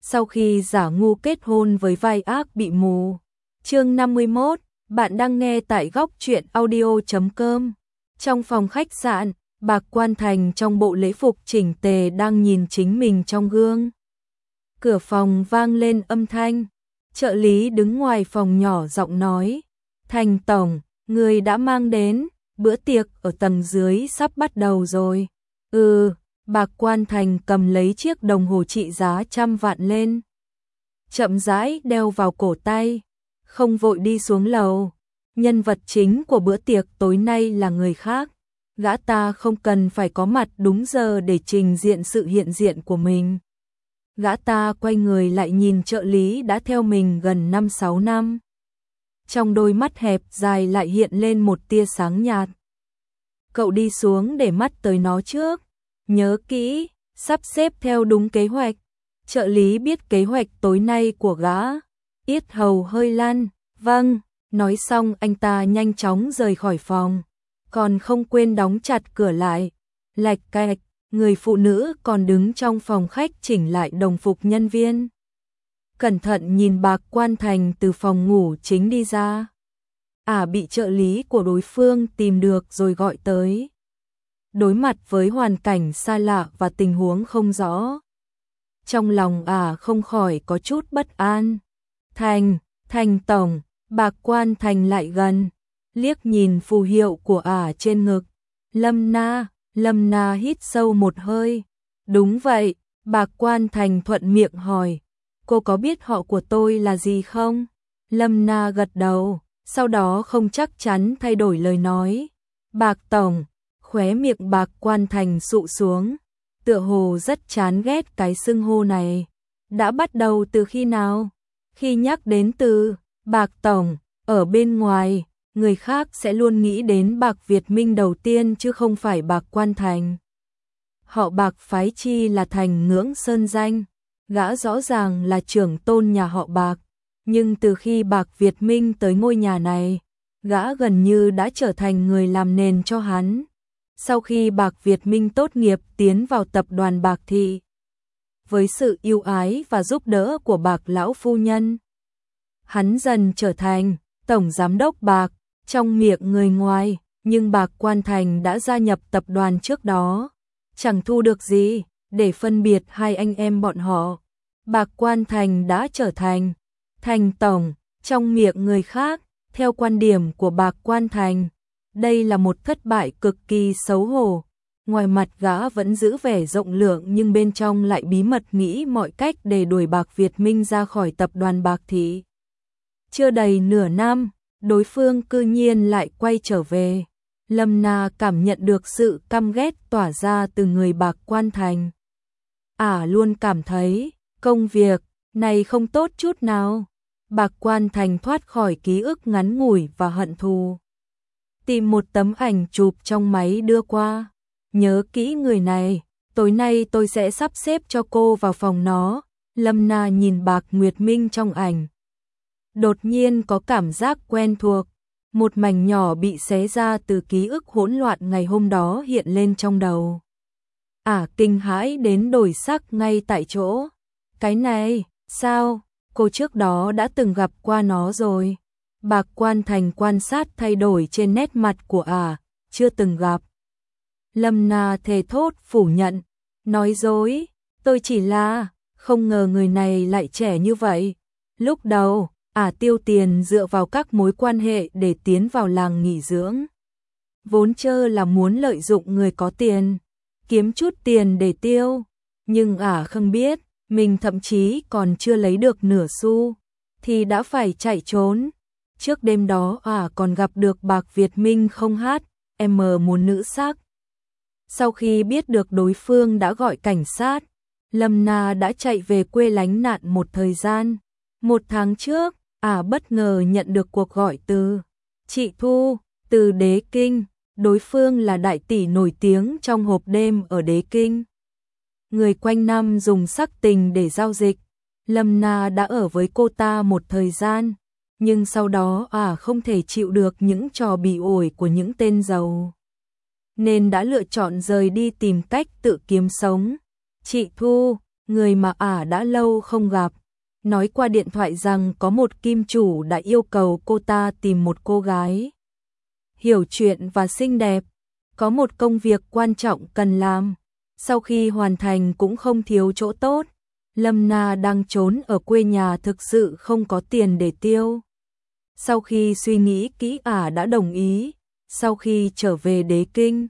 sau khi giả ngu kết hôn với vai ác bị mù. Chương 51, bạn đang nghe tại góc truyện audio.com. Trong phòng khách sạn, Bạc Quan Thành trong bộ lễ phục chỉnh tề đang nhìn chính mình trong gương. Cửa phòng vang lên âm thanh, trợ lý đứng ngoài phòng nhỏ giọng nói, Thành tổng, người đã mang đến, bữa tiệc ở tầng dưới sắp bắt đầu rồi. Bạc Quan Thành cầm lấy chiếc đồng hồ trị giá 100 vạn lên, chậm rãi đeo vào cổ tay, không vội đi xuống lầu. Nhân vật chính của bữa tiệc tối nay là người khác, gã ta không cần phải có mặt đúng giờ để trình diện sự hiện diện của mình. Gã ta quay người lại nhìn trợ lý đã theo mình gần 5-6 năm. Trong đôi mắt hẹp dài lại hiện lên một tia sáng nhạt. Cậu đi xuống để mắt tới nó trước. Nhớ kỹ, sắp xếp theo đúng kế hoạch. Trợ lý biết kế hoạch tối nay của gã. Yết hầu hơi lăn. Vâng, nói xong anh ta nhanh chóng rời khỏi phòng. Còn không quên đóng chặt cửa lại. Lạch cạch, người phụ nữ còn đứng trong phòng khách chỉnh lại đồng phục nhân viên. Cẩn thận nhìn Bạc Quan Thành từ phòng ngủ chính đi ra. Bị trợ lý của đối phương tìm được rồi gọi tới. Đối mặt với hoàn cảnh xa lạ và tình huống không rõ, trong lòng không khỏi có chút bất an. Thành tổng, Bạc Quan Thành lại gần, liếc nhìn phù hiệu của trên ngực. Lâm Na hít sâu một hơi. Đúng vậy, Bạc Quan Thành thuận miệng hỏi, cô có biết họ của tôi là gì không? Lâm Na gật đầu, sau đó không chắc chắn thay đổi lời nói. Bạc tổng. Khóe miệng Bạc Quan Thành sụ xuống, tựa hồ rất chán ghét cái xưng hô này. Đã bắt đầu từ khi nào? Khi nhắc đến từ Bạc tổng ở bên ngoài, người khác sẽ luôn nghĩ đến Bạc Việt Minh đầu tiên chứ không phải Bạc Quan Thành. Họ Bạc phái chi là thành ngưỡng sơn danh, gã rõ ràng là trưởng tôn nhà họ Bạc, nhưng từ khi Bạc Việt Minh tới ngôi nhà này, gã gần như đã trở thành người làm nền cho hắn. Sau khi Bạc Việt Minh tốt nghiệp tiến vào tập đoàn Bạc Thị, với sự yêu ái và giúp đỡ của Bạc lão phu nhân, hắn dần trở thành tổng giám đốc Bạc trong miệng người ngoài, nhưng Bạc Quan Thành đã gia nhập tập đoàn trước đó, chẳng thu được gì để phân biệt hai anh em bọn họ. Bạc Quan Thành đã trở thành Thành tổng trong miệng người khác. Theo quan điểm của Bạc Quan Thành, đây là một thất bại cực kỳ xấu hổ. Ngoài mặt gã vẫn giữ vẻ rộng lượng nhưng bên trong lại bí mật nghĩ mọi cách để đuổi Bạc Việt Minh ra khỏi tập đoàn Bạc Thị. Chưa đầy nửa năm, đối phương cư nhiên lại quay trở về. Lâm Na cảm nhận được sự căm ghét tỏa ra từ người Bạc Quan Thành. Luôn cảm thấy công việc này không tốt chút nào. Bạc Quan Thành thoát khỏi ký ức ngắn ngủi và hận thù. Tìm một tấm ảnh chụp trong máy đưa qua. Nhớ kỹ người này, tối nay tôi sẽ sắp xếp cho cô vào phòng nó. Lâm Na nhìn Bạc Nguyệt Minh trong ảnh. Đột nhiên có cảm giác quen thuộc. Một mảnh nhỏ bị xé ra từ ký ức hỗn loạn ngày hôm đó hiện lên trong đầu. Kinh hãi đến đổi sắc ngay tại chỗ. Cái này, sao? Cô trước đó đã từng gặp qua nó rồi. Bạc Quan Thành quan sát thay đổi trên nét mặt của chưa từng gặp. Lâm Na thề thốt phủ nhận, nói dối, tôi chỉ là, không ngờ người này lại trẻ như vậy. Lúc đầu, tiêu tiền dựa vào các mối quan hệ để tiến vào làng nghỉ dưỡng. Vốn chơ là muốn lợi dụng người có tiền, kiếm chút tiền để tiêu, nhưng không biết, mình thậm chí còn chưa lấy được nửa xu, thì đã phải chạy trốn. Trước đêm đó còn gặp được Bạc Việt Minh không muốn nữ sắc. Sau khi biết được đối phương đã gọi cảnh sát, Lâm Na đã chạy về quê lánh nạn một thời gian. 1 tháng trước, bất ngờ nhận được cuộc gọi từ chị Thu, từ Đế Kinh. Đối phương là đại tỷ nổi tiếng trong hộp đêm ở Đế Kinh. Người quanh năm dùng sắc tình để giao dịch. Lâm Na đã ở với cô ta một thời gian, nhưng sau đó không thể chịu được những trò bị ổi của những tên giàu, nên đã lựa chọn rời đi tìm cách tự kiếm sống. Chị Thu, người mà đã lâu không gặp, nói qua điện thoại rằng có một kim chủ đã yêu cầu cô ta tìm một cô gái hiểu chuyện và xinh đẹp, có một công việc quan trọng cần làm. Sau khi hoàn thành cũng không thiếu chỗ tốt. Lâm Na đang trốn ở quê nhà, thực sự không có tiền để tiêu. Sau khi suy nghĩ kỹ đã đồng ý. Sau khi trở về Đế Kinh,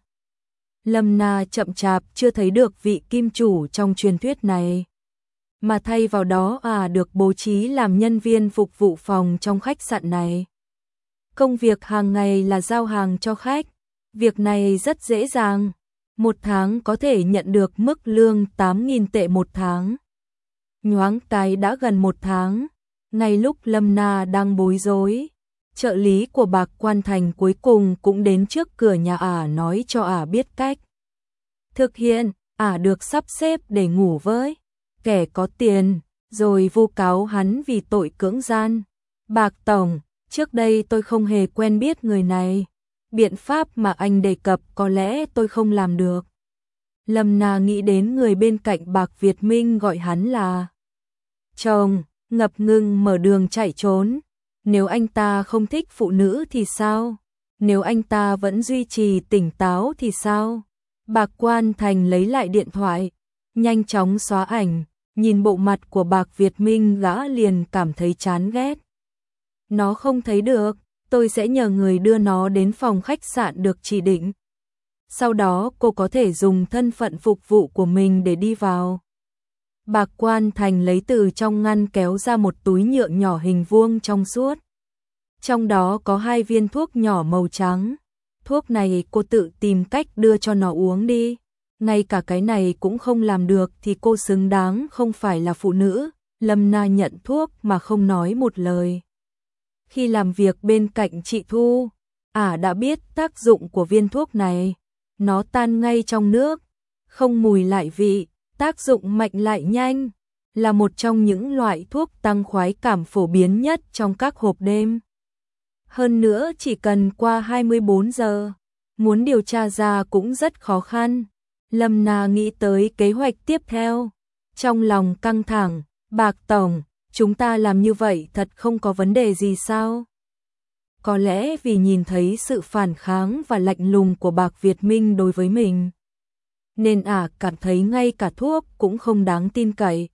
Lâm Na chậm chạp chưa thấy được vị kim chủ trong truyền thuyết này, mà thay vào đó được bố trí làm nhân viên phục vụ phòng trong khách sạn này. Công việc hàng ngày là giao hàng cho khách. Việc này rất dễ dàng, một tháng có thể nhận được mức lương 8.000 tệ một tháng. Nhoáng cái đã gần một tháng, ngay lúc Lâm Na đang bối rối, trợ lý của Bạc Quan Thành cuối cùng cũng đến trước cửa nhà nói cho biết cách thực hiện. Được sắp xếp để ngủ với kẻ có tiền, rồi vu cáo hắn vì tội cưỡng gian. Bạc tổng, trước đây tôi không hề quen biết người này. Biện pháp mà anh đề cập có lẽ tôi không làm được. Lâm Na nghĩ đến người bên cạnh Bạc Việt Minh gọi hắn là chồng, ngập ngừng mở đường chạy trốn. Nếu anh ta không thích phụ nữ thì sao? Nếu anh ta vẫn duy trì tỉnh táo thì sao? Bạc Quan Thành lấy lại điện thoại, nhanh chóng xóa ảnh, nhìn bộ mặt của Bạc Việt Minh gã liền cảm thấy chán ghét. Nó không thấy được, tôi sẽ nhờ người đưa nó đến phòng khách sạn được chỉ định. Sau đó cô có thể dùng thân phận phục vụ của mình để đi vào. Bạc Quan Thành lấy từ trong ngăn kéo ra một túi nhựa nhỏ hình vuông trong suốt. Trong đó có 2 viên thuốc nhỏ màu trắng. Thuốc này cô tự tìm cách đưa cho nó uống đi. Ngay cả cái này cũng không làm được thì cô xứng đáng không phải là phụ nữ. Lâm Na nhận thuốc mà không nói một lời. Khi làm việc bên cạnh chị Thu, đã biết tác dụng của viên thuốc này. Nó tan ngay trong nước, không mùi lại vị, tác dụng mạnh lại nhanh, là một trong những loại thuốc tăng khoái cảm phổ biến nhất trong các hộp đêm. Hơn nữa chỉ cần qua 24 giờ, muốn điều tra ra cũng rất khó khăn. Lâm Na nghĩ tới kế hoạch tiếp theo, trong lòng căng thẳng. Bạc tổng, chúng ta làm như vậy thật không có vấn đề gì sao? Có lẽ vì nhìn thấy sự phản kháng và lạnh lùng của Bạc Việt Minh đối với mình, nên cảm thấy ngay cả thuốc cũng không đáng tin cậy.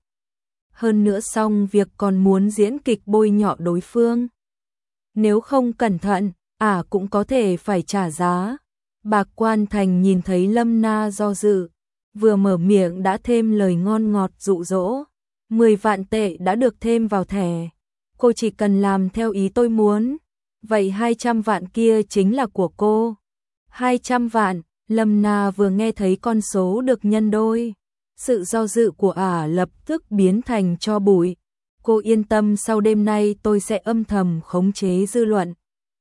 Hơn nữa xong việc còn muốn diễn kịch bôi nhọ đối phương. Nếu không cẩn thận, cũng có thể phải trả giá. Bạc Quan Thành nhìn thấy Lâm Na do dự, vừa mở miệng đã thêm lời ngon ngọt dụ dỗ. 10 vạn tệ đã được thêm vào thẻ. Cô chỉ cần làm theo ý tôi muốn. Vậy 200 vạn kia chính là của cô. 200 vạn, Lâm Na vừa nghe thấy con số được nhân đôi. Sự do dự của lập tức biến thành tro bụi. Cô yên tâm, sau đêm nay tôi sẽ âm thầm khống chế dư luận,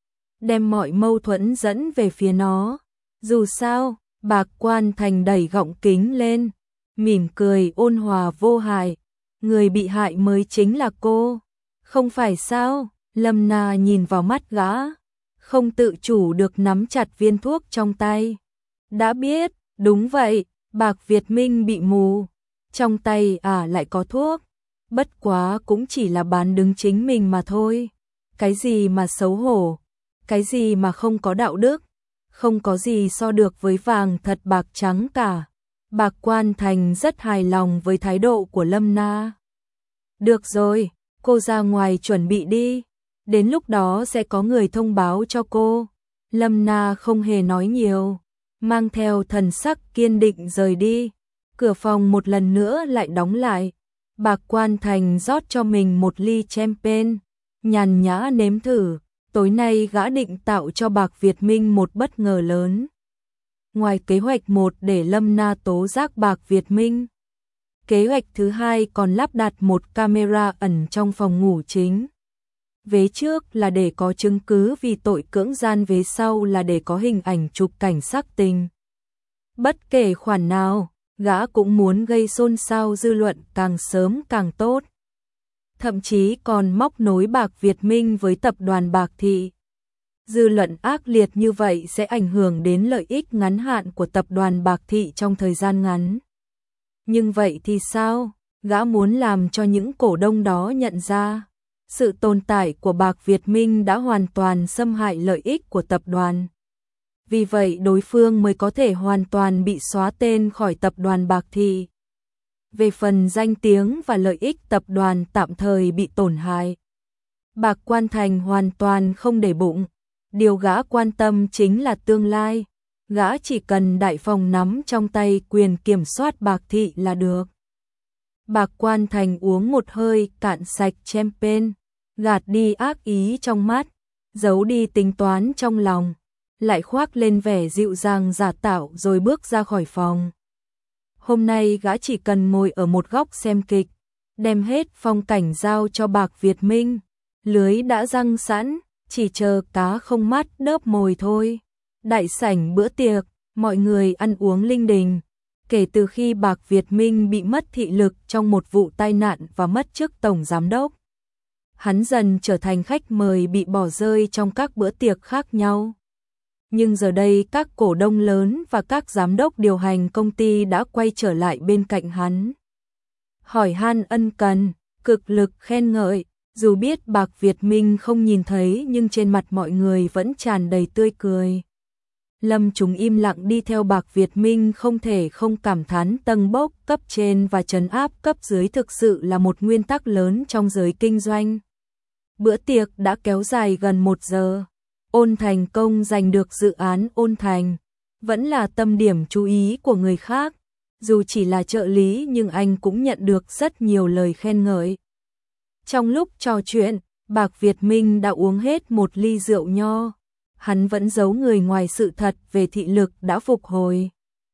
đem mọi mâu thuẫn dẫn về phía nó. Dù sao, Bạc Quan Thành đẩy gọng kính lên, mỉm cười ôn hòa vô hại. Người bị hại mới chính là cô, không phải sao? Lâm Na nhìn vào mắt gã, không tự chủ được nắm chặt viên thuốc trong tay. Đã biết, đúng vậy, Bạc Việt Minh bị mù, trong tay lại có thuốc. Bất quá cũng chỉ là bán đứng chính mình mà thôi. Cái gì mà xấu hổ, cái gì mà không có đạo đức, không có gì so được với vàng thật bạc trắng cả. Bạc Quan Thành rất hài lòng với thái độ của Lâm Na. Được rồi, cô ra ngoài chuẩn bị đi, đến lúc đó sẽ có người thông báo cho cô. Lâm Na không hề nói nhiều, mang theo thần sắc kiên định rời đi. Cửa phòng một lần nữa lại đóng lại. Bạc Quan Thành rót cho mình một ly champagne, nhàn nhã nếm thử. Tối nay gã định tạo cho Bạc Việt Minh một bất ngờ lớn. Ngoài kế hoạch 1 để Lâm Na tố giác Bạc Việt Minh, kế hoạch thứ 2 còn lắp đặt một camera ẩn trong phòng ngủ chính. Vế trước là để có chứng cứ vì tội cưỡng gian, vế sau là để có hình ảnh chụp cảnh sắc tình. Bất kể khoản nào, gã cũng muốn gây xôn xao dư luận càng sớm càng tốt. Thậm chí còn móc nối Bạc Việt Minh với tập đoàn Bạc Thị. Dư luận ác liệt như vậy sẽ ảnh hưởng đến lợi ích ngắn hạn của tập đoàn Bạc Thị trong thời gian ngắn. Nhưng vậy thì sao? Gã muốn làm cho những cổ đông đó nhận ra, sự tồn tại của Bạc Việt Minh đã hoàn toàn xâm hại lợi ích của tập đoàn. Vì vậy đối phương mới có thể hoàn toàn bị xóa tên khỏi tập đoàn Bạc Thị. Về phần danh tiếng và lợi ích tập đoàn tạm thời bị tổn hại, Bạc Quan Thành hoàn toàn không để bụng. Điều gã quan tâm chính là tương lai. Gã chỉ cần Đại Phong nắm trong tay quyền kiểm soát Bạc Thị là được. Bạc Quan Thành uống một hơi cạn sạch champagne, gạt đi ác ý trong mắt, giấu đi tính toán trong lòng, lại khoác lên vẻ dịu dàng giả tạo rồi bước ra khỏi phòng. Hôm nay gã chỉ cần ngồi ở một góc xem kịch, đem hết phong cảnh giao cho Bạc Việt Minh. Lưới đã răng sẵn, chỉ chờ cá không mắt đớp mồi thôi. Đại sảnh bữa tiệc, mọi người ăn uống linh đình. Kể từ khi Bạc Việt Minh bị mất thị lực trong một vụ tai nạn và mất chức tổng giám đốc, hắn dần trở thành khách mời bị bỏ rơi trong các bữa tiệc khác nhau. Nhưng giờ đây các cổ đông lớn và các giám đốc điều hành công ty đã quay trở lại bên cạnh hắn. Hỏi han ân cần, cực lực khen ngợi, dù biết Bạc Việt Minh không nhìn thấy nhưng trên mặt mọi người vẫn tràn đầy tươi cười. Lâm Chúng im lặng đi theo Bạc Việt Minh, không thể không cảm thán tầng bốc cấp trên và trấn áp cấp dưới thực sự là một nguyên tắc lớn trong giới kinh doanh. Bữa tiệc đã kéo dài gần 1 giờ. Ôn Thành Công giành được dự án Ôn Thành, vẫn là tâm điểm chú ý của người khác. Dù chỉ là trợ lý nhưng anh cũng nhận được rất nhiều lời khen ngợi. Trong lúc trò chuyện, Bạc Việt Minh đã uống hết một ly rượu nho. Hắn vẫn giấu người ngoài sự thật về thị lực đã phục hồi.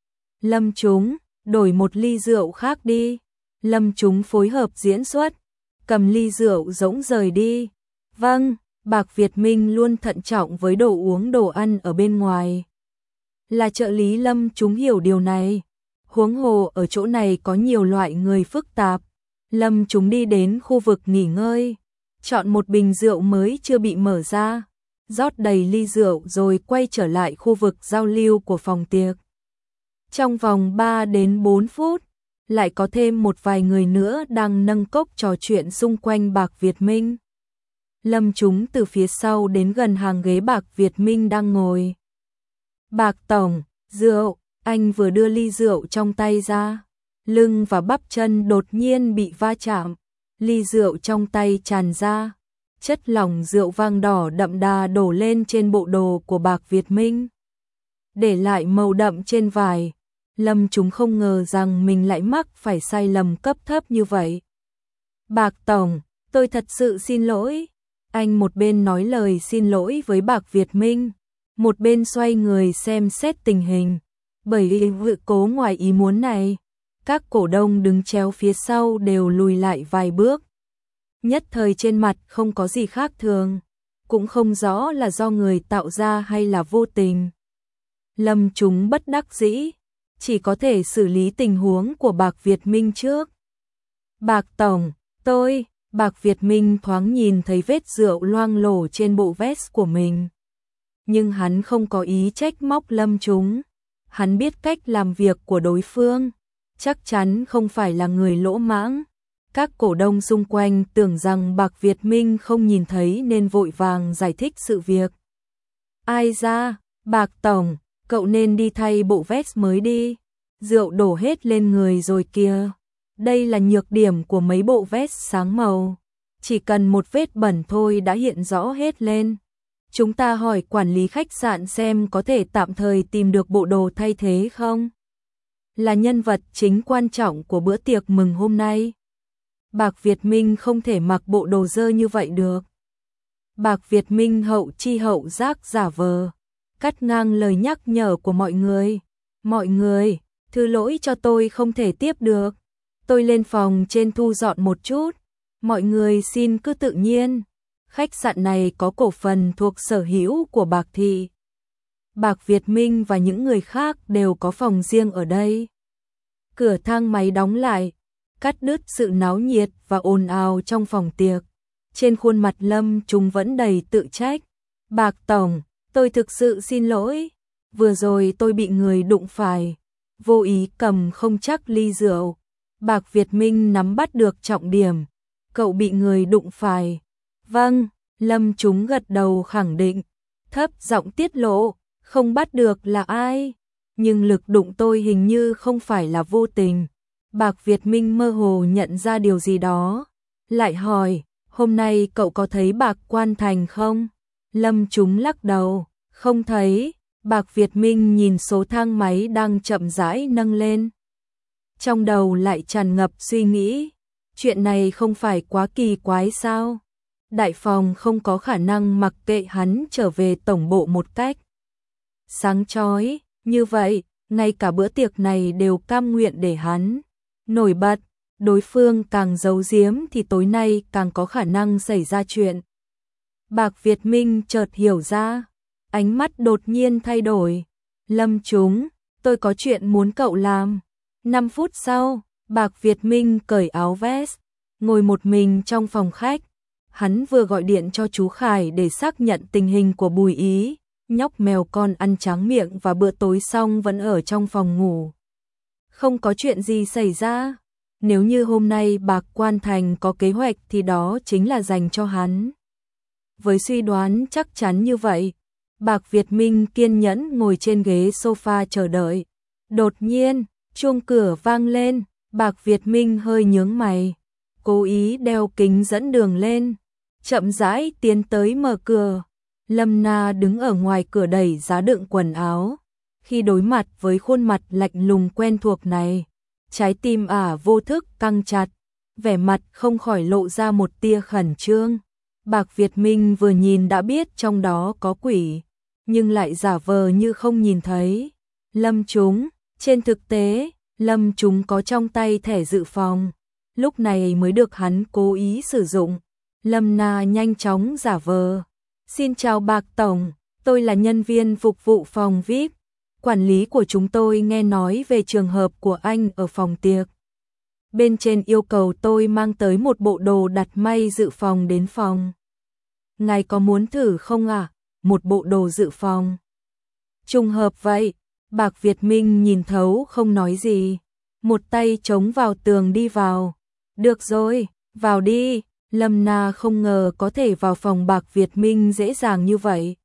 Lâm Chúng, đổi một ly rượu khác đi. Lâm Chúng phối hợp diễn xuất, cầm ly rượu rỗng rời đi. Vâng, Bạc Việt Minh luôn thận trọng với đồ uống đồ ăn ở bên ngoài. Là trợ lý Lâm Chúng hiểu điều này. Huống hồ ở chỗ này có nhiều loại người phức tạp. Lâm Chúng đi đến khu vực nghỉ ngơi, chọn một bình rượu mới chưa bị mở ra, rót đầy ly rượu rồi quay trở lại khu vực giao lưu của phòng tiệc. Trong vòng 3 đến 4 phút, lại có thêm một vài người nữa đang nâng cốc trò chuyện xung quanh Bạc Việt Minh. Lâm Chúng từ phía sau đến gần hàng ghế Bạc Việt Minh đang ngồi. Bạc Tổng, rượu, anh vừa đưa ly rượu trong tay ra. Lưng và bắp chân đột nhiên bị va chạm, ly rượu trong tay tràn ra. Chất lỏng rượu vang đỏ đậm đà đổ lên trên bộ đồ của Bạc Việt Minh, để lại màu đậm trên vải. Lâm Chúng không ngờ rằng mình lại mắc phải sai lầm cấp thấp như vậy. Bạc Tổng, tôi thật sự xin lỗi. Anh một bên nói lời xin lỗi với Bạc Việt Minh, một bên xoay người xem xét tình hình. Bởi vì sự cố ngoài ý muốn này, các cổ đông đứng chéo phía sau đều lùi lại vài bước. Nhất thời trên mặt không có gì khác thường, cũng không rõ là do người tạo ra hay là vô tình. Lâm Chúng bất đắc dĩ, chỉ có thể xử lý tình huống của Bạc Việt Minh trước. Bạc Tổng, Bạc Việt Minh thoáng nhìn thấy vết rượu loang lổ trên bộ vest của mình. Nhưng hắn không có ý trách móc Lâm Chúng. Hắn biết cách làm việc của đối phương, chắc chắn không phải là người lỗ mãng. Các cổ đông xung quanh tưởng rằng Bạc Việt Minh không nhìn thấy nên vội vàng giải thích sự việc. Ai ra, Bạc Tổng, cậu nên đi thay bộ vest mới đi. Rượu đổ hết lên người rồi kìa. Đây là nhược điểm của mấy bộ vest sáng màu. Chỉ cần một vết bẩn thôi đã hiện rõ hết lên. Chúng ta hỏi quản lý khách sạn xem có thể tạm thời tìm được bộ đồ thay thế không? Là nhân vật chính quan trọng của bữa tiệc mừng hôm nay. Bạc Việt Minh không thể mặc bộ đồ dơ như vậy được. Bạc Việt Minh hậu chi hậu giác giả vờ, cắt ngang lời nhắc nhở của mọi người. Mọi người, thứ lỗi cho tôi không thể tiếp được. Tôi lên phòng trên thu dọn một chút. Mọi người xin cứ tự nhiên. Khách sạn này có cổ phần thuộc sở hữu của Bạc Thị. Bạc Việt Minh và những người khác đều có phòng riêng ở đây. Cửa thang máy đóng lại, cắt đứt sự náo nhiệt và ồn ào trong phòng tiệc. Trên khuôn mặt Lâm Chúng vẫn đầy tự trách. Bạc Tổng, tôi thực sự xin lỗi. Vừa rồi tôi bị người đụng phải, vô ý cầm không chắc ly rượu. Bạc Việt Minh nắm bắt được trọng điểm. Cậu bị người đụng phải. Vâng, Lâm Chúng gật đầu khẳng định. Thấp giọng tiết lộ, không bắt được là ai. Nhưng lực đụng tôi hình như không phải là vô tình. Bạc Việt Minh mơ hồ nhận ra điều gì đó. Lại hỏi, hôm nay cậu có thấy Bạc Quan Thành không? Lâm Chúng lắc đầu, không thấy. Bạc Việt Minh nhìn số thang máy đang chậm rãi nâng lên. Trong đầu lại tràn ngập suy nghĩ. Chuyện này không phải quá kỳ quái sao? Đại phòng không có khả năng mặc kệ hắn trở về tổng bộ một cách sáng chói như vậy, ngay cả bữa tiệc này đều cam nguyện để hắn nổi bật. Đối phương càng giấu giếm thì tối nay càng có khả năng xảy ra chuyện. Bạc Việt Minh chợt hiểu ra, ánh mắt đột nhiên thay đổi. Lâm Chúng, tôi có chuyện muốn cậu làm. 5 phút sau, Bạc Việt Minh cởi áo vest, ngồi một mình trong phòng khách. Hắn vừa gọi điện cho chú Khải để xác nhận tình hình của Bùi Ý, nhóc mèo con ăn tráng miệng và bữa tối xong vẫn ở trong phòng ngủ. Không có chuyện gì xảy ra. Nếu như hôm nay Bạc Quan Thành có kế hoạch thì đó chính là dành cho hắn. Với suy đoán chắc chắn như vậy, Bạc Việt Minh kiên nhẫn ngồi trên ghế sofa chờ đợi. Đột nhiên, chuông cửa vang lên, Bạc Việt Minh hơi nhướng mày, cố ý đeo kính dẫn đường lên, chậm rãi tiến tới mở cửa. Lâm Na đứng ở ngoài cửa đẩy giá đựng quần áo. Khi đối mặt với khuôn mặt lạnh lùng quen thuộc này, trái tim vô thức căng chặt, vẻ mặt không khỏi lộ ra một tia khẩn trương. Bạc Việt Minh vừa nhìn đã biết trong đó có quỷ, nhưng lại giả vờ như không nhìn thấy. Lâm Chúng, trên thực tế, Lâm Chúng có trong tay thẻ dự phòng, lúc này mới được hắn cố ý sử dụng. Lâm Na nhanh chóng giả vờ. Xin chào Bạc Tổng, tôi là nhân viên phục vụ phòng VIP. Quản lý của chúng tôi nghe nói về trường hợp của anh ở phòng tiệc. Bên trên yêu cầu tôi mang tới một bộ đồ đặt may dự phòng đến phòng. Ngài có muốn thử không ạ? Một bộ đồ dự phòng. Trùng hợp vậy, Bạc Việt Minh nhìn thấu không nói gì. Một tay chống vào tường đi vào. Được rồi, vào đi. Lâm Na không ngờ có thể vào phòng Bạc Việt Minh dễ dàng như vậy.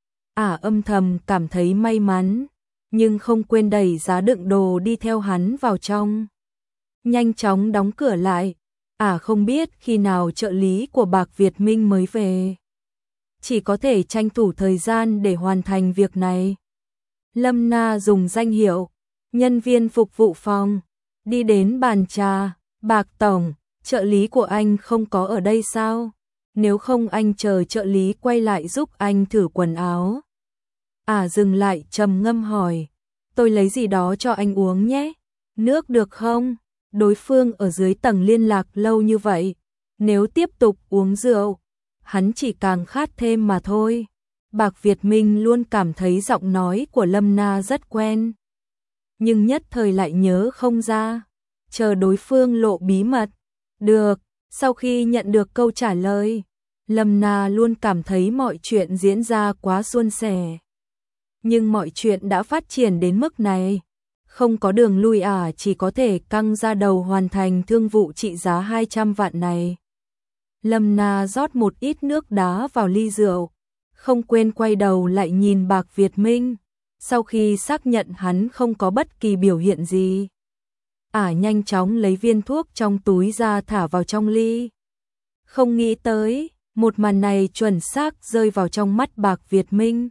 Âm thầm cảm thấy may mắn, nhưng không quên đẩy giá đựng đồ đi theo hắn vào trong. Nhanh chóng đóng cửa lại. Không biết khi nào trợ lý của Bạc Việt Minh mới về. Chỉ có thể tranh thủ thời gian để hoàn thành việc này. Lâm Na dùng danh hiệu nhân viên phục vụ phòng, đi đến bàn trà. Bạc Tổng, trợ lý của anh không có ở đây sao? Nếu không anh chờ trợ lý quay lại giúp anh thử quần áo. Dừng lại trầm ngâm hỏi, tôi lấy gì đó cho anh uống nhé. Nước được không? Đối phương ở dưới tầng liên lạc lâu như vậy, nếu tiếp tục uống rượu, hắn chỉ càng khát thêm mà thôi. Bạc Việt Minh luôn cảm thấy giọng nói của Lâm Na rất quen, nhưng nhất thời lại nhớ không ra. Chờ đối phương lộ bí mật. Được, sau khi nhận được câu trả lời, Lâm Na luôn cảm thấy mọi chuyện diễn ra quá suôn sẻ. Nhưng mọi chuyện đã phát triển đến mức này, không có đường lui chỉ có thể căng ra đầu hoàn thành thương vụ trị giá 200 vạn này. Lâm Na rót một ít nước đá vào ly rượu, không quên quay đầu lại nhìn Bạc Việt Minh, sau khi xác nhận hắn không có bất kỳ biểu hiện gì. Nhanh chóng lấy viên thuốc trong túi ra thả vào trong ly. Không nghĩ tới, một màn này chuẩn xác rơi vào trong mắt Bạc Việt Minh.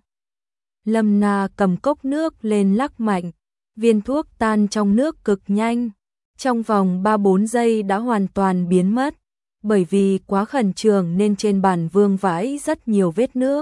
Lâm Na cầm cốc nước lên lắc mạnh, viên thuốc tan trong nước cực nhanh. Trong vòng 3-4 giây đã hoàn toàn biến mất, bởi vì quá khẩn trương nên trên bàn vương vãi rất nhiều vết nước.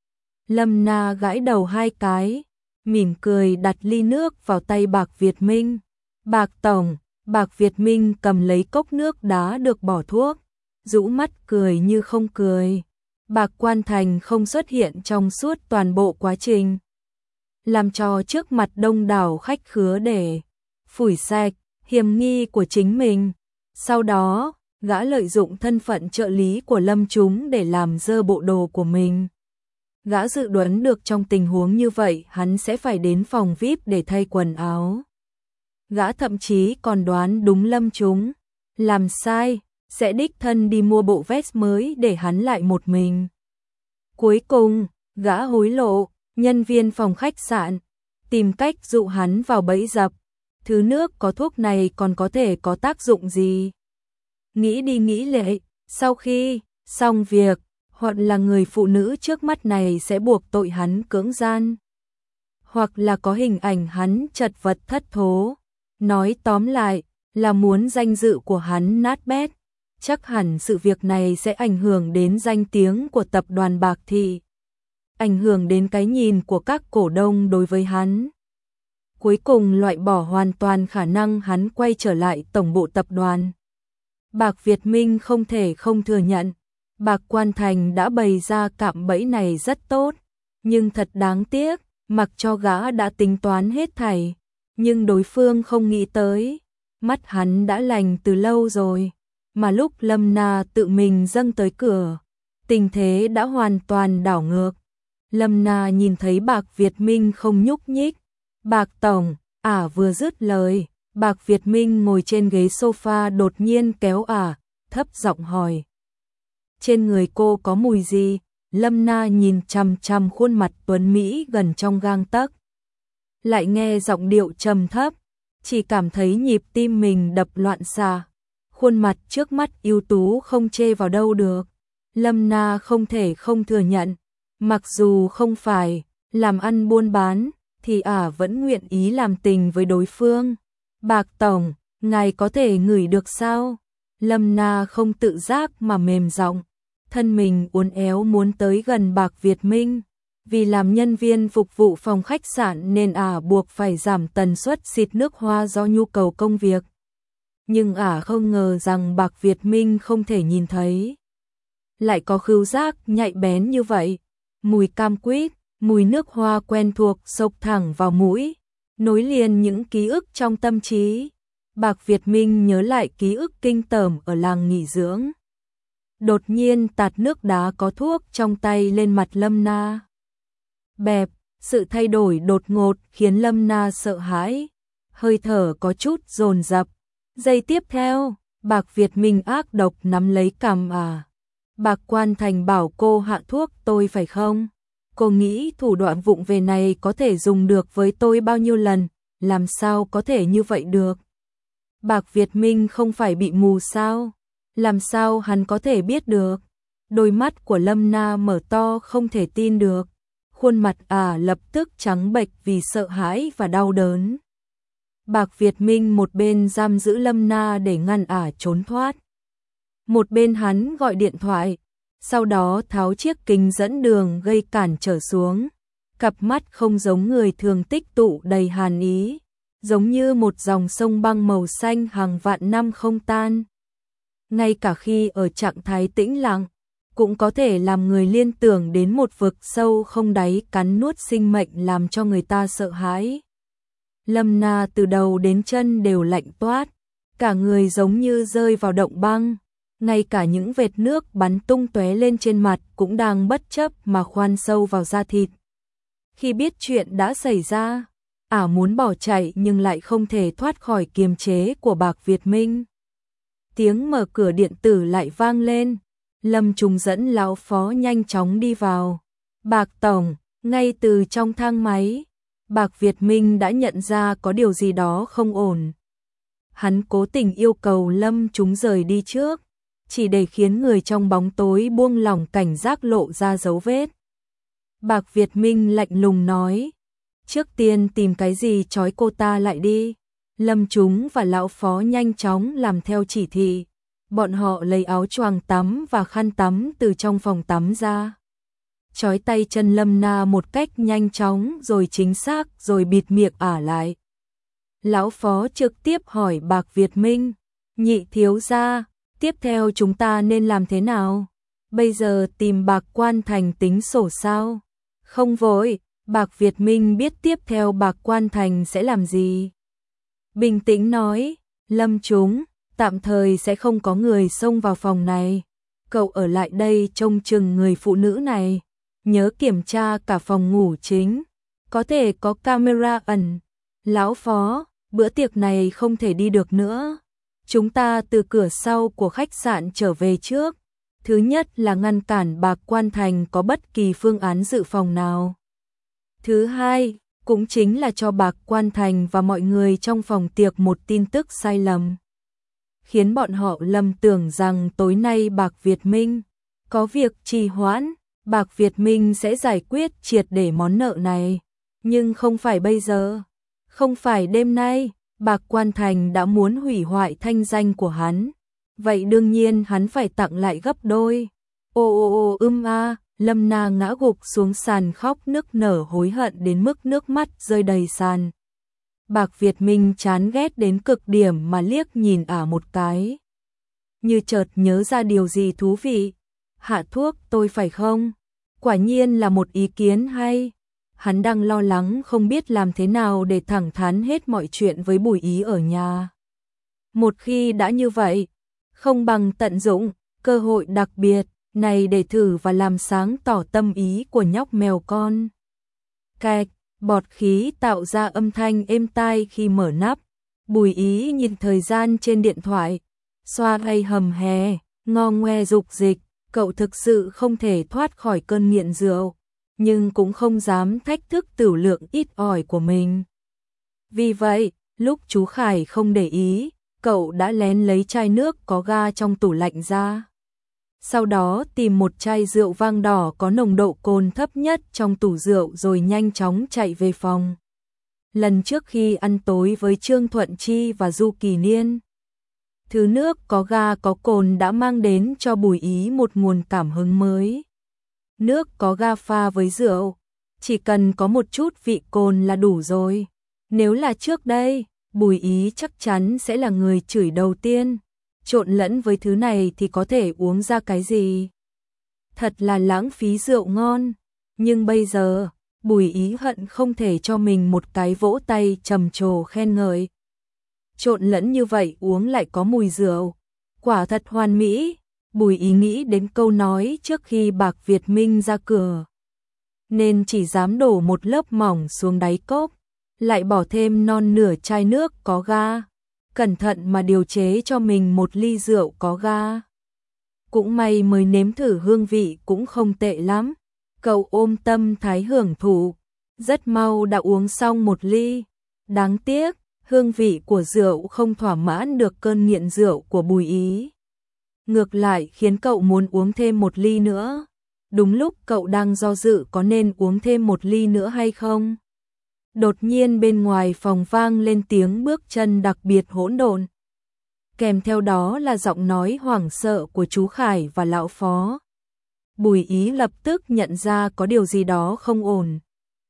Lâm Na gãi đầu 2 cái, mỉm cười đặt ly nước vào tay Bạc Việt Minh. Bạc Tổng, Bạc Việt Minh cầm lấy cốc nước đá được bỏ thuốc, rũ mắt cười như không cười. Bạc Quan Thành không xuất hiện trong suốt toàn bộ quá trình, làm cho trước mặt đông đảo khách khứa để phủi sạch hiểm nghi của chính mình. Sau đó, gã lợi dụng thân phận trợ lý của Lâm Chúng để làm dơ bộ đồ của mình. Gã dự đoán được trong tình huống như vậy hắn sẽ phải đến phòng VIP để thay quần áo. Gã thậm chí còn đoán đúng Lâm chúng làm sai, sẽ đích thân đi mua bộ vest mới để hắn lại một mình. Cuối cùng, gã hối lộ nhân viên phòng khách sạn, tìm cách dụ hắn vào bẫy dập. Thứ nước có thuốc này còn có thể có tác dụng gì? Nghĩ đi nghĩ lại, sau khi xong việc, hoặc là người phụ nữ trước mắt này sẽ buộc tội hắn cưỡng gian, hoặc là có hình ảnh hắn chật vật thất thố. Nói tóm lại, là muốn danh dự của hắn nát bét. Chắc hẳn sự việc này sẽ ảnh hưởng đến danh tiếng của tập đoàn Bạc Thị, ảnh hưởng đến cái nhìn của các cổ đông đối với hắn. Cuối cùng loại bỏ hoàn toàn khả năng hắn quay trở lại tổng bộ tập đoàn. Bạc Việt Minh không thể không thừa nhận, Bạc Quan Thành đã bày ra cạm bẫy này rất tốt, nhưng thật đáng tiếc, mặc cho gã đã tính toán hết thảy, nhưng đối phương không nghĩ tới, mắt hắn đã lành từ lâu rồi, mà lúc Lâm Na tự mình dâng tới cửa, tình thế đã hoàn toàn đảo ngược. Lâm Na nhìn thấy Bạc Việt Minh không nhúc nhích, Bạc Tổng, vừa dứt lời, Bạc Việt Minh ngồi trên ghế sofa đột nhiên kéo thấp giọng hỏi. Trên người cô có mùi gì? Lâm Na nhìn chằm chằm khuôn mặt tuấn Mỹ gần trong gang tấc. Lại nghe giọng điệu trầm thấp, chỉ cảm thấy nhịp tim mình đập loạn xạ. Khuôn mặt trước mắt ưu tú không chê vào đâu được. Lâm Na không thể không thừa nhận, mặc dù không phải làm ăn buôn bán, thì vẫn nguyện ý làm tình với đối phương. Bạc Tổng, ngài có thể ngửi được sao? Lâm Na không tự giác mà mềm giọng, thân mình uốn éo muốn tới gần Bạc Việt Minh. Vì làm nhân viên phục vụ phòng khách sạn nên buộc phải giảm tần suất xịt nước hoa do nhu cầu công việc. Nhưng không ngờ rằng Bạc Việt Minh không thể nhìn thấy. Lại có khứu giác nhạy bén như vậy. Mùi cam quýt, mùi nước hoa quen thuộc xộc thẳng vào mũi, nối liền những ký ức trong tâm trí. Bạc Việt Minh nhớ lại ký ức kinh tởm ở làng nghỉ dưỡng. Đột nhiên tạt nước đá có thuốc trong tay lên mặt Lâm Na. Bẹp, sự thay đổi đột ngột khiến Lâm Na sợ hãi, hơi thở có chút dồn dập. Giây tiếp theo, Bạc Việt Minh ác độc nắm lấy cằm Bạc Quan Thành bảo cô hạ thuốc tôi phải không? Cô nghĩ thủ đoạn vụng về này có thể dùng được với tôi bao nhiêu lần, làm sao có thể như vậy được? Bạc Việt Minh không phải bị mù sao? Làm sao hắn có thể biết được? Đôi mắt của Lâm Na mở to không thể tin được. Khuôn mặt lập tức trắng bệch vì sợ hãi và đau đớn. Bạc Việt Minh một bên giam giữ Lâm Na để ngăn trốn thoát. Một bên hắn gọi điện thoại, sau đó tháo chiếc kính dẫn đường gây cản trở xuống. Cặp mắt không giống người thường tích tụ đầy hàn ý, giống như một dòng sông băng màu xanh hàng vạn năm không tan. Ngay cả khi ở trạng thái tĩnh lặng, cũng có thể làm người liên tưởng đến một vực sâu không đáy cắn nuốt sinh mệnh làm cho người ta sợ hãi. Lâm Na từ đầu đến chân đều lạnh toát, cả người giống như rơi vào động băng, ngay cả những vệt nước bắn tung tóe lên trên mặt cũng đang bất chấp mà khoan sâu vào da thịt. Khi biết chuyện đã xảy ra, muốn bỏ chạy nhưng lại không thể thoát khỏi kiềm chế của Bạc Việt Minh. Tiếng mở cửa điện tử lại vang lên, Lâm Trùng dẫn lão phó nhanh chóng đi vào. Bạc Tổng, ngay từ trong thang máy, Bạc Việt Minh đã nhận ra có điều gì đó không ổn. Hắn cố tình yêu cầu Lâm Trùng rời đi trước, chỉ để khiến người trong bóng tối buông lỏng cảnh giác lộ ra dấu vết. Bạc Việt Minh lạnh lùng nói, trước tiên tìm cái gì trói cô ta lại đi. Lâm Trùng và lão phó nhanh chóng làm theo chỉ thị. Bọn họ lấy áo choàng tắm và khăn tắm từ trong phòng tắm ra, trói tay chân Lâm Na một cách nhanh chóng rồi chính xác rồi bịt miệng lại. Lão phó trực tiếp hỏi Bạc Việt Minh, nhị thiếu gia, tiếp theo chúng ta nên làm thế nào? Bây giờ tìm Bạc Quan Thành tính sổ sao? Không vội, Bạc Việt Minh biết tiếp theo Bạc Quan Thành sẽ làm gì. Bình tĩnh nói, Lâm Trùng, tạm thời sẽ không có người xông vào phòng này. Cậu ở lại đây trông chừng người phụ nữ này. Nhớ kiểm tra cả phòng ngủ chính. Có thể có camera ẩn. Lão phó, bữa tiệc này không thể đi được nữa. Chúng ta từ cửa sau của khách sạn trở về trước. Thứ nhất là ngăn cản Bạc Quan Thành có bất kỳ phương án dự phòng nào. Thứ hai, cũng chính là cho Bạc Quan Thành và mọi người trong phòng tiệc một tin tức sai lầm, khiến bọn họ lầm tưởng rằng tối nay Bạc Việt Minh có việc trì hoãn, Bạc Việt Minh sẽ giải quyết triệt để món nợ này. Nhưng không phải bây giờ, không phải đêm nay, Bạc Quan Thành đã muốn hủy hoại thanh danh của hắn. Vậy đương nhiên hắn phải tặng lại gấp đôi. Lâm Na ngã gục xuống sàn khóc nức nở hối hận đến mức nước mắt rơi đầy sàn. Bạc Việt Minh chán ghét đến cực điểm mà liếc nhìn một cái. Như chợt nhớ ra điều gì thú vị. Hạ thuốc tôi phải không? Quả nhiên là một ý kiến hay. Hắn đang lo lắng không biết làm thế nào để thẳng thắn hết mọi chuyện với Bùi Ý ở nhà. Một khi đã như vậy, không bằng tận dụng cơ hội đặc biệt này để thử và làm sáng tỏ tâm ý của nhóc mèo con. Cạch, bọt khí tạo ra âm thanh êm tai khi mở nắp. Bùi Ý nhìn thời gian trên điện thoại, xoa hay hầm hè, ngo ngoe dục dịch. Cậu thực sự không thể thoát khỏi cơn nghiện rượu, nhưng cũng không dám thách thức tửu lượng ít ỏi của mình. Vì vậy, lúc chú Khải không để ý, cậu đã lén lấy chai nước có ga trong tủ lạnh ra. Sau đó tìm một chai rượu vang đỏ có nồng độ cồn thấp nhất trong tủ rượu rồi nhanh chóng chạy về phòng. Lần trước khi ăn tối với Trương Thuận Chi và Du Kỳ Niên, thứ nước có ga có cồn đã mang đến cho Bùi Ý một nguồn cảm hứng mới. Nước có ga pha với rượu, chỉ cần có một chút vị cồn là đủ rồi. Nếu là trước đây, Bùi Ý chắc chắn sẽ là người chửi đầu tiên. Trộn lẫn với thứ này thì có thể uống ra cái gì? Thật là lãng phí rượu ngon. Nhưng bây giờ, Bùi Ý hận không thể cho mình một cái vỗ tay trầm trồ khen ngợi. Trộn lẫn như vậy uống lại có mùi rượu, quả thật hoàn mỹ. Bùi Ý nghĩ đến câu nói trước khi Bạc Việt Minh ra cửa, nên chỉ dám đổ một lớp mỏng xuống đáy cốc, lại bỏ thêm non nửa chai nước có ga, cẩn thận mà điều chế cho mình một ly rượu có ga. Cũng may mới nếm thử hương vị cũng không tệ lắm. Cậu ôm tâm thái hưởng thụ, rất mau đã uống xong một ly. Đáng tiếc, hương vị của rượu không thỏa mãn được cơn nghiện rượu của Bùi Ý. Ngược lại khiến cậu muốn uống thêm một ly nữa. Đúng lúc cậu đang do dự có nên uống thêm một ly nữa hay không, đột nhiên bên ngoài phòng vang lên tiếng bước chân đặc biệt hỗn độn. Kèm theo đó là giọng nói hoảng sợ của chú Khải và lão Phó. Bùi Ý lập tức nhận ra có điều gì đó không ổn.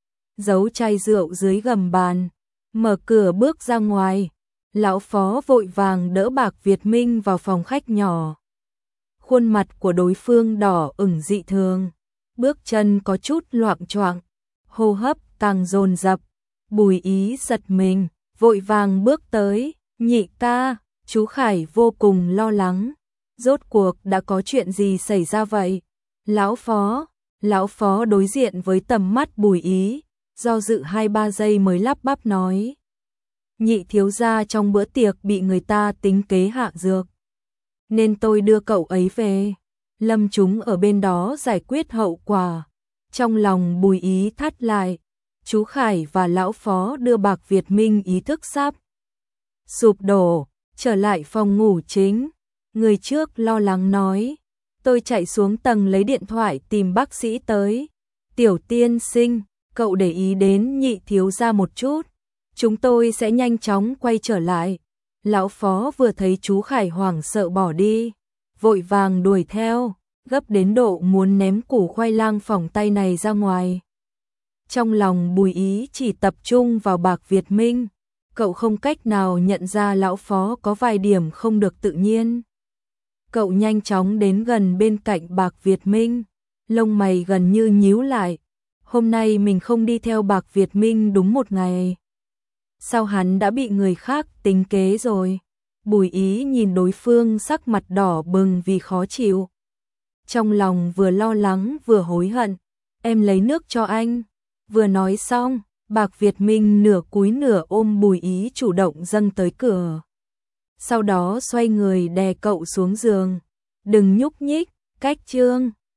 Giấu chai rượu dưới gầm bàn, mở cửa bước ra ngoài. Lão Phó vội vàng đỡ Bạc Việt Minh vào phòng khách nhỏ. Khuôn mặt của đối phương đỏ ửng dị thường, bước chân có chút loạng choạng, hô hấp càng dồn dập. Bùi Ý giật mình, vội vàng bước tới. Nhị ca, chú Khải vô cùng lo lắng. Rốt cuộc đã có chuyện gì xảy ra vậy? Lão Phó đối diện với tầm mắt Bùi Ý, do dự 2-3 giây mới lắp bắp nói. Nhị thiếu gia trong bữa tiệc bị người ta tính kế hạ dược, nên tôi đưa cậu ấy về. Lâm chúng ở bên đó giải quyết hậu quả. Trong lòng Bùi Ý thắt lại. Chú Khải và lão Phó đưa Bạc Việt Minh ý thức sắp sụp đổ, trở lại phòng ngủ chính. Người trước lo lắng nói, tôi chạy xuống tầng lấy điện thoại tìm bác sĩ tới. Tiểu tiên sinh, cậu để ý đến nhị thiếu gia một chút, chúng tôi sẽ nhanh chóng quay trở lại. Lão Phó vừa thấy chú Khải hoảng sợ bỏ đi, vội vàng đuổi theo, gấp đến độ muốn ném củ khoai lang phỏng tay này ra ngoài. Trong lòng Bùi Ý chỉ tập trung vào Bạc Việt Minh, cậu không cách nào nhận ra lão Phó có vài điểm không được tự nhiên. Cậu nhanh chóng đến gần bên cạnh Bạc Việt Minh, lông mày gần như nhíu lại. Hôm nay mình không đi theo Bạc Việt Minh đúng một ngày. Sao hắn đã bị người khác tính kế rồi? Bùi Ý nhìn đối phương sắc mặt đỏ bừng vì khó chịu. Trong lòng vừa lo lắng vừa hối hận. Em lấy nước cho anh. Vừa nói xong, Bạc Việt Minh nửa cúi nửa ôm Bùi Ý chủ động dâng tới cửa. Sau đó xoay người đè cậu xuống giường. Đừng nhúc nhích, Cách Trương.